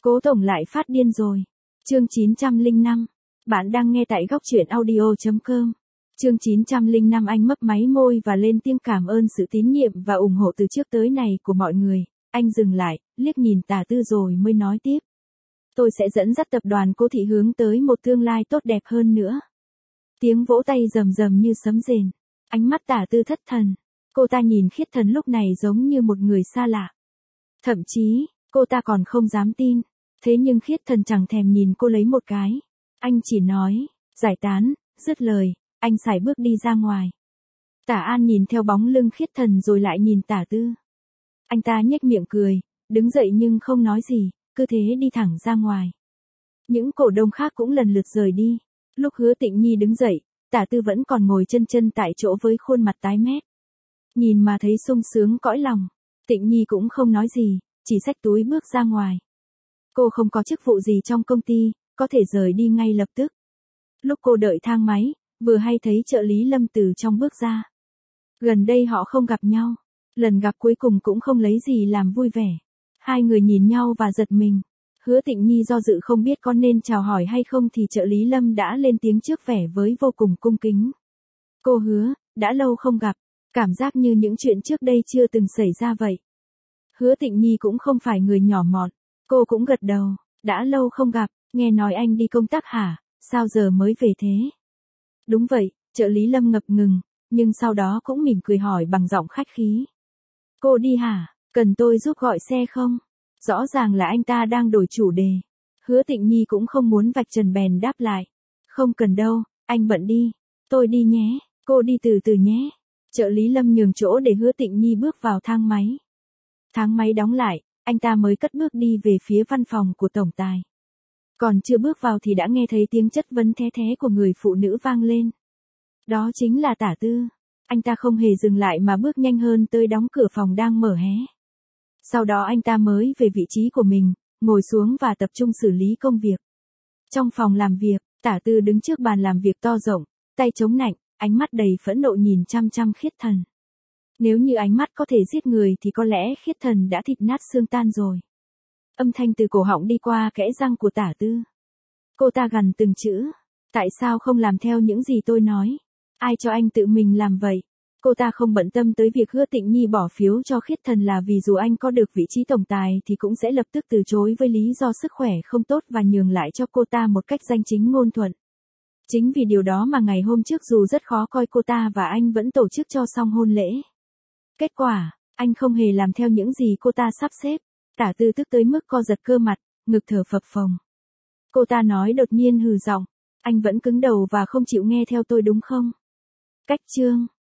Cố Tổng lại phát điên rồi. Chương 905. Bạn đang nghe tại góc truyện audio.com. Chương 905. Anh mấp máy môi và lên tiếng cảm ơn sự tín nhiệm và ủng hộ từ trước tới này của mọi người. Anh dừng lại, liếc nhìn Tả Tư rồi mới nói tiếp. Tôi sẽ dẫn dắt tập đoàn Cố Thị hướng tới một tương lai tốt đẹp hơn nữa. Tiếng vỗ tay rầm rầm như sấm rền. Ánh mắt Tả Tư thất thần. Cô ta nhìn Khiết Thần lúc này giống như một người xa lạ. Thậm chí, cô ta còn không dám tin. Thế nhưng Khiết Thần chẳng thèm nhìn cô lấy một cái. Anh chỉ nói, giải tán, dứt lời, anh sải bước đi ra ngoài. Tả An nhìn theo bóng lưng Khiết Thần rồi lại nhìn Tả Tư. Anh ta nhếch miệng cười, đứng dậy nhưng không nói gì, cứ thế đi thẳng ra ngoài. Những cổ đông khác cũng lần lượt rời đi. Lúc Hứa Tịnh Nhi đứng dậy, Tả Tư vẫn còn ngồi chân chân tại chỗ với khuôn mặt tái mét. Nhìn mà thấy sung sướng cõi lòng. Tịnh Nhi cũng không nói gì, chỉ xách túi bước ra ngoài. Cô không có chức vụ gì trong công ty, có thể rời đi ngay lập tức. Lúc cô đợi thang máy, vừa hay thấy trợ lý Lâm từ trong bước ra. Gần đây họ không gặp nhau. Lần gặp cuối cùng cũng không lấy gì làm vui vẻ. Hai người nhìn nhau và giật mình. Hứa Tịnh Nhi do dự không biết có nên chào hỏi hay không thì trợ lý Lâm đã lên tiếng trước vẻ với vô cùng cung kính. Cô Hứa, đã lâu không gặp. Cảm giác như những chuyện trước đây chưa từng xảy ra vậy. Hứa Tịnh Nhi cũng không phải người nhỏ mọn. Cô cũng gật đầu. Đã lâu không gặp, nghe nói anh đi công tác hả, sao giờ mới về thế? Đúng vậy, trợ lý Lâm ngập ngừng, nhưng sau đó cũng mỉm cười hỏi bằng giọng khách khí. Cô đi hả, cần tôi giúp gọi xe không? Rõ ràng là anh ta đang đổi chủ đề. Hứa Tịnh Nhi cũng không muốn vạch trần bèn đáp lại. Không cần đâu, anh bận đi. Tôi đi nhé, cô đi từ từ nhé. Trợ lý Lâm nhường chỗ để Hứa Tịnh Nhi bước vào thang máy. Thang máy đóng lại, anh ta mới cất bước đi về phía văn phòng của tổng tài. Còn chưa bước vào thì đã nghe thấy tiếng chất vấn the thé của người phụ nữ vang lên. Đó chính là Tả Tư. Anh ta không hề dừng lại mà bước nhanh hơn tới đóng cửa phòng đang mở hé. Sau đó anh ta mới về vị trí của mình, ngồi xuống và tập trung xử lý công việc. Trong phòng làm việc, Tả Tư đứng trước bàn làm việc to rộng, tay chống nạnh, ánh mắt đầy phẫn nộ nhìn chăm chăm Khiết Thần. Nếu như ánh mắt có thể giết người thì có lẽ Khiết Thần đã thịt nát xương tan rồi. Âm thanh từ cổ họng đi qua kẽ răng của Tả Tư. Cô ta gằn từng chữ. Tại sao không làm theo những gì tôi nói? Ai cho anh tự mình làm vậy? Cô ta không bận tâm tới việc Hứa Tịnh Nhi bỏ phiếu cho Khiết Thần là vì dù anh có được vị trí tổng tài thì cũng sẽ lập tức từ chối với lý do sức khỏe không tốt và nhường lại cho cô ta một cách danh chính ngôn thuận. Chính vì điều đó mà ngày hôm trước dù rất khó coi cô ta và anh vẫn tổ chức cho xong hôn lễ. Kết quả, anh không hề làm theo những gì cô ta sắp xếp. Tả Tư tức tới mức co giật cơ mặt, ngực thở phập phồng. Cô ta nói đột nhiên hừ giọng, anh vẫn cứng đầu và không chịu nghe theo tôi đúng không? Cách chương